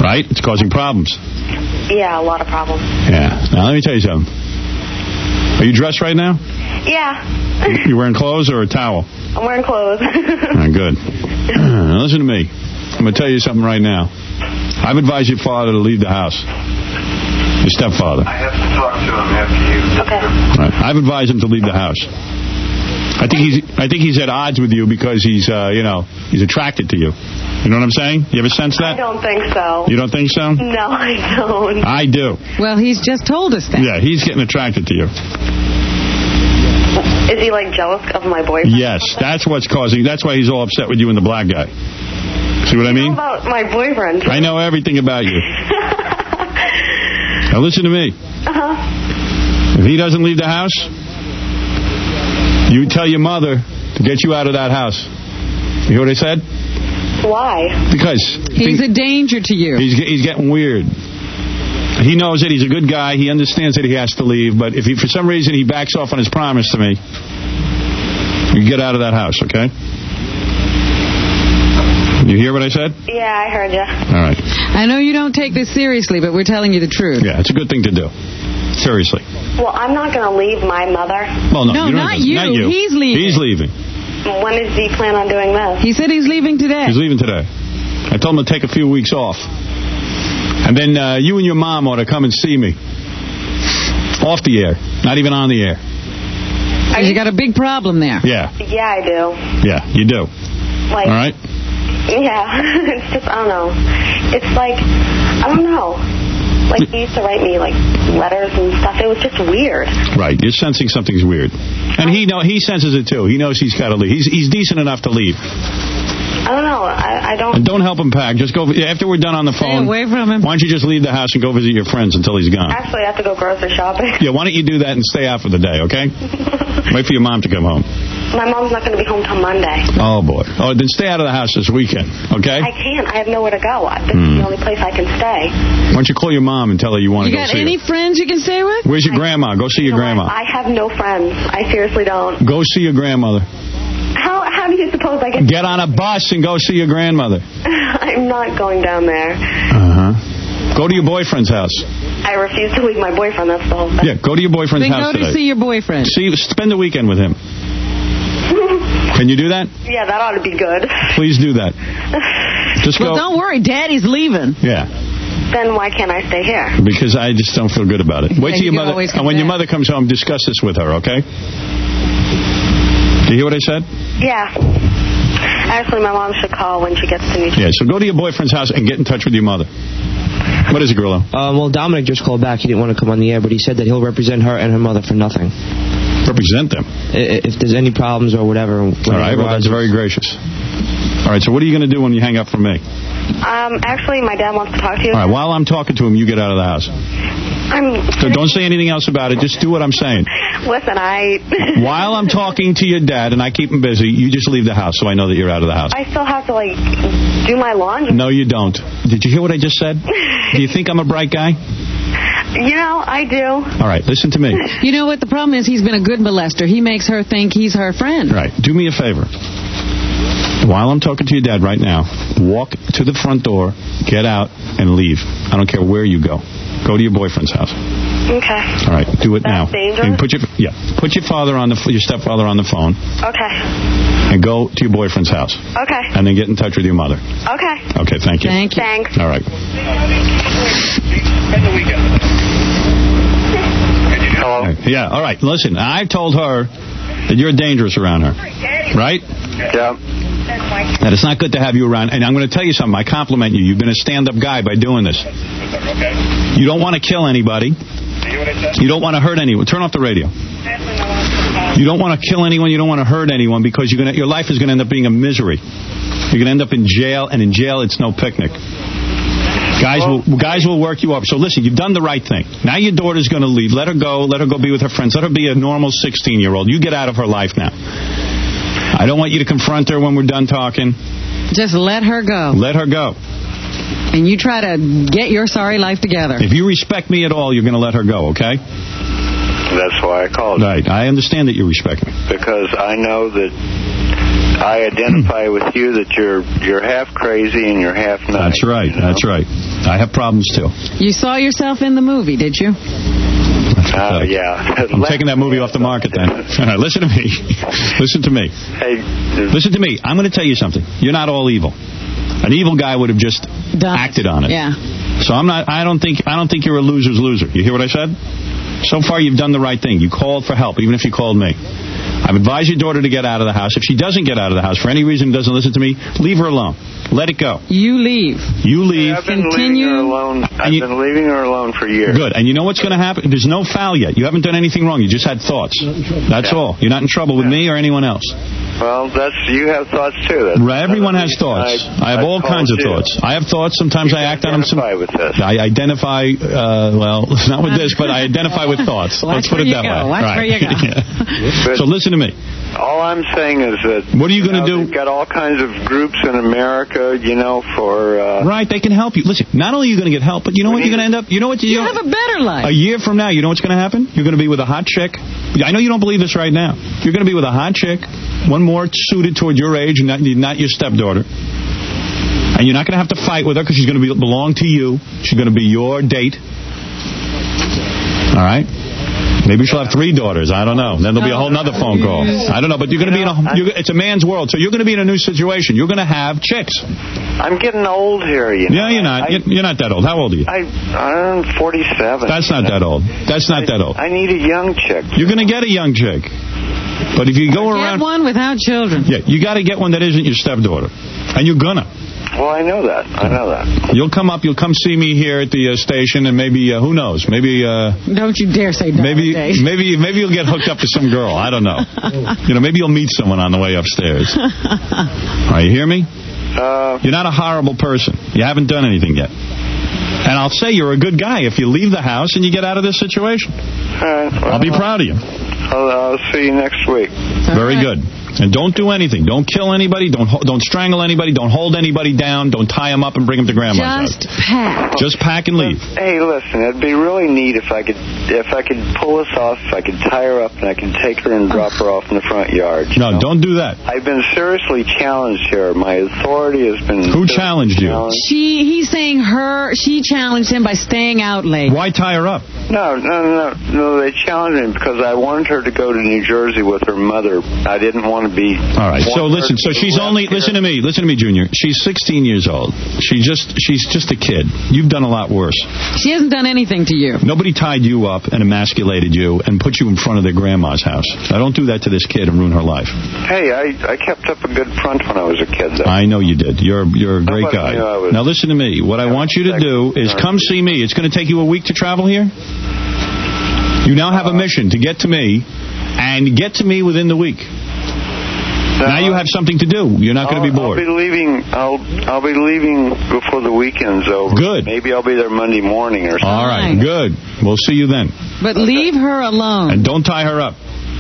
Right? It's causing problems. Yeah, a lot of problems. Yeah. Now, let me tell you something. Are you dressed right now? Yeah. You wearing clothes or a towel? I'm wearing clothes. All right, good. Now, listen to me. I'm going to tell you something right now. I've advised your father to leave the house. Your stepfather. I have to talk to him after you. Okay. All right. I've advised him to leave the house. I think he's at odds with you because he's attracted to you. You know what I'm saying? You ever sense that? I don't think so. You don't think so? No, I don't. I do. Well, he's just told us that. Yeah, he's getting attracted to you. Is he, like, jealous of my boyfriend? Yes, that's why he's all upset with you and the black guy. See what I mean? How about my boyfriend? I know everything about you. Now listen to me. Uh-huh. If he doesn't leave the house, you tell your mother to get you out of that house. You hear what I said? Why? Because he's a danger to you. He's getting weird. He knows that he's a good guy. He understands that he has to leave. But if for some reason he backs off on his promise to me, you get out of that house, okay? You hear what I said? Yeah, I heard you. All right. I know you don't take this seriously, but we're telling you the truth. Yeah, it's a good thing to do. Seriously. Well, I'm not going to leave my mother. Well, no, not you. He's leaving. He's leaving. When does he plan on doing this? He said he's leaving today. He's leaving today. I told him to take a few weeks off. And then you and your mom ought to come and see me. Off the air. Not even on the air. You got a big problem there. Yeah. Yeah, I do. Yeah, you do. Like, all right? Yeah. It's just, I don't know. It's like, I don't know. Like, he used to write me, like, letters and stuff. It was just weird. Right. You're sensing something's weird. And he senses it, too. He knows he's got to leave. He's decent enough to leave. I don't know. I don't... And don't help him pack. Just go... After we're done on the phone... Stay away from him. Why don't you just leave the house and go visit your friends until he's gone? Actually, I have to go grocery shopping. Yeah, why don't you do that and stay out for the day, okay? Wait for your mom to come home. My mom's not going to be home till Monday. Oh, boy. Oh, then stay out of the house this weekend, okay? I can't. I have nowhere to go. This is the only place I can stay. Why don't you call your mom and tell her you want to go see her? You got any friends you can stay with? Where's your grandma? Go see your grandma. I have no friends. I seriously don't. Go see your grandmother. How do you suppose I can... Get on a bus and go see your grandmother. I'm not going down there. Uh-huh. Go to your boyfriend's house. I refuse to leave my boyfriend. That's the whole thing. Yeah, go to your boyfriend's house today. Go to see your boyfriend. Spend the weekend with him. Can you do that? Yeah, that ought to be good. Please do that. Just go. Well, don't worry. Daddy's leaving. Yeah. Then why can't I stay here? Because I just don't feel good about it. Wait till your mother. And when your mother comes home, discuss this with her, okay? Do you hear what I said? Yeah. Actually, my mom should call when she gets to New Jersey. Yeah, so go to your boyfriend's house and get in touch with your mother. What is it, Grillo? Well, Dominic just called back. He didn't want to come on the air, but he said that he'll represent her and her mother for nothing. Represent them? If there's any problems or whatever. All right, well, that's very gracious. All right, so what are you going to do when you hang up from me? Actually, my dad wants to talk to you. All right, while I'm talking to him, you get out of the house. So don't say anything else about it. Just do what I'm saying. Listen, While I'm talking to your dad and I keep him busy, you just leave the house so I know that you're out of the house. I still have to, like, do my laundry. No, you don't. Did you hear what I just said? Do you think I'm a bright guy? You know, I do. All right, listen to me. You know what the problem is? He's been a good molester. He makes her think he's her friend. Right. Do me a favor. While I'm talking to your dad right now, walk to the front door, get out, and leave. I don't care where you go. Go to your boyfriend's house. Okay. All right, do it now. Dangerous? And put your father on your stepfather on the phone. Okay. And go to your boyfriend's house. Okay. And then get in touch with your mother. Okay. Okay, thank you. Thank you. Thanks. All right. Hello? Yeah, all right. Listen, I've told her that you're dangerous around her. Right? Yeah. That it's not good to have you around. And I'm going to tell you something. I compliment you. You've been a stand-up guy by doing this. You don't want to kill anybody. You don't want to hurt anyone. Turn off the radio. You don't want to kill anyone. You don't want to hurt anyone because your life is going to end up being a misery. You're going to end up in jail, and in jail it's no picnic. Guys will work you up. So listen, you've done the right thing. Now your daughter's going to leave. Let her go. Let her go be with her friends. Let her be a normal 16-year-old. You get out of her life now. I don't want you to confront her when we're done talking. Just let her go. Let her go. And you try to get your sorry life together. If you respect me at all, you're going to let her go, okay? That's why I called. Right. I understand that you respect me. Because I know that I identify with you that you're half crazy and you're half nice. That's right. You know? That's right. I have problems, too. You saw yourself in the movie, did you? Yeah. I'm taking that movie off the market, then. All right, listen to me. Listen to me. Hey, listen to me. I'm going to tell you something. You're not all evil. An evil guy would have just acted on it. Yeah. So I don't think you're a loser's loser. You hear what I said? So far, you've done the right thing. You called for help, even if you called me. I've advised your daughter to get out of the house. If she doesn't get out of the house for any reason, doesn't listen to me, leave her alone. Let it go. You leave. You leave. I've been leaving her alone. I've been leaving her alone for years. Good. And you know what's going to happen? There's no foul yet. You haven't done anything wrong. You just had thoughts. That's all. You're not in trouble with me or anyone else. Well, you have thoughts too. Everyone has thoughts. I have all kinds of thoughts. I have thoughts. Sometimes I act on them. With this. I identify, well, not with this, but I identify with thoughts. Let's put it that way. Watch where you go. Yeah. So listen to me. All I'm saying is that... What are you going to do? They've got all kinds of groups in America, for... Right, they can help you. Listen, not only are you going to get help, but you know what you're going to end up... You know what you have a better life. A year from now, you know what's going to happen? You're going to be with a hot chick. I know you don't believe this right now. You're going to be with a hot chick, one more suited toward your age, not your stepdaughter. And you're not going to have to fight with her because she's going to belong to you. She's going to be your date. All right? Maybe she'll have 3 daughters. I don't know. Then there'll be a whole other phone call. I don't know. But you're going to be it's a man's world, so you're going to be in a new situation. You're going to have chicks. I'm getting old here, Yeah, you're not. You're not that old. How old are you? I'm 47. That's not that old. That's not that old. I need a young chick. You're going to get a young chick. But if you go around... Get one without children. Yeah, you got to get one that isn't your stepdaughter. And you're going to. Well, I know that. You'll come see me here at the station, and maybe, who knows, maybe... Don't you dare say that. Maybe you'll get hooked up to some girl. I don't know. Maybe you'll meet someone on the way upstairs. All right, you hear me? You're not a horrible person. You haven't done anything yet. And I'll say you're a good guy if you leave the house and you get out of this situation. All right. Well, I'll be proud of you. I'll see you next week. Very good. And don't do anything. Don't kill anybody. Don't strangle anybody. Don't hold anybody down. Don't tie them up and bring them to grandma's house. Just pack. Just pack and leave. Hey, listen, it'd be really neat if I could pull this off, if I could tie her up and I could take her and drop her off in the front yard. No, don't do that. I've been seriously challenged here. My authority has been... Who challenged you? He's saying she challenged him by staying out late. Why tie her up? No, they challenged me because I wanted her to go to New Jersey with her mother. I didn't want to be... All right, so listen, she's only... Listen to me, Junior. She's 16 years old. She's just a kid. You've done a lot worse. She hasn't done anything to you. Nobody tied you up and emasculated you and put you in front of their grandma's house. Now, don't do that to this kid and ruin her life. Hey, I kept up a good front when I was a kid, though. I know you did. You're a great guy. Now, listen to me. What I want you to do is come see me. It's going to take you a week to travel here. You now have a mission to get to me, and get to me within the week. Now you have something to do. You're not going to be bored. I'll be leaving before the weekend's over. Good. Maybe I'll be there Monday morning or something. All right. Good. We'll see you then. But leave her alone. And don't tie her up.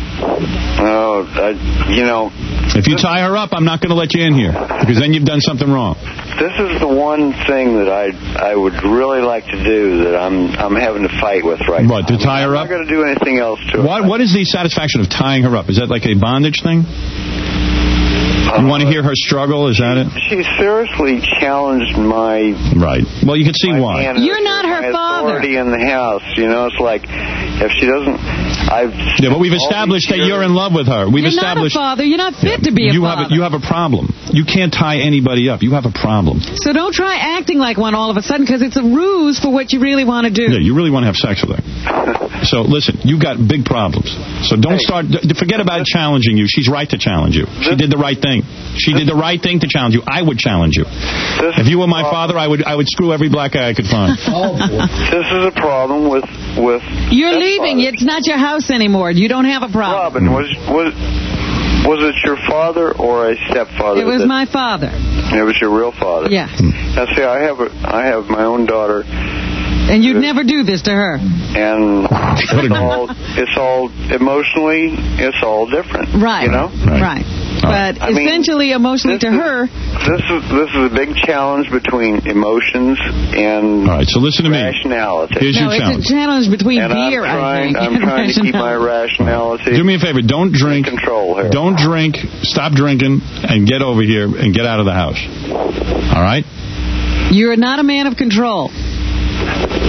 If you tie her up, I'm not going to let you in here because then you've done something wrong. This is the one thing that I would really like to do that I'm having to fight with right now. What, to tie her up? I'm not going to do anything else to her. What is the satisfaction of tying her up? Is that like a bondage thing? You want to hear her struggle? Is that it? She seriously challenged my... Right. Well, you can see why. You're not her father. Authority in the house. It's like, if she doesn't... Yeah, but we've established that you're in love with her. You're not a father. You're not fit to be a father. You have a problem. You can't tie anybody up. You have a problem. So don't try acting like one all of a sudden because it's a ruse for what you really want to do. Yeah, you really want to have sex with her. So, listen, you've got big problems. So don't forget about challenging you. She's right to challenge you. She did the right thing. She did the right thing to challenge you. I would challenge you. If you were my father, I would screw every black guy I could find. This is a problem with You're leaving. It's not your house anymore. You don't have a problem. Robin, was it your father or a stepfather? It was my father. It was your real father? Yes. Now, see, I have my own daughter. And you'd never do this to her. And it's all emotionally, it's all different. Right. You know? Right. But essentially, emotionally to her... This is a big challenge between emotions and all right, so listen to rationality. Here's your challenge. It's a challenge between beer, I think. I'm trying to keep my rationality. Do me a favor. Don't drink. Control here. Don't drink. Stop drinking and get over here and get out of the house. All right? You're not a man of control.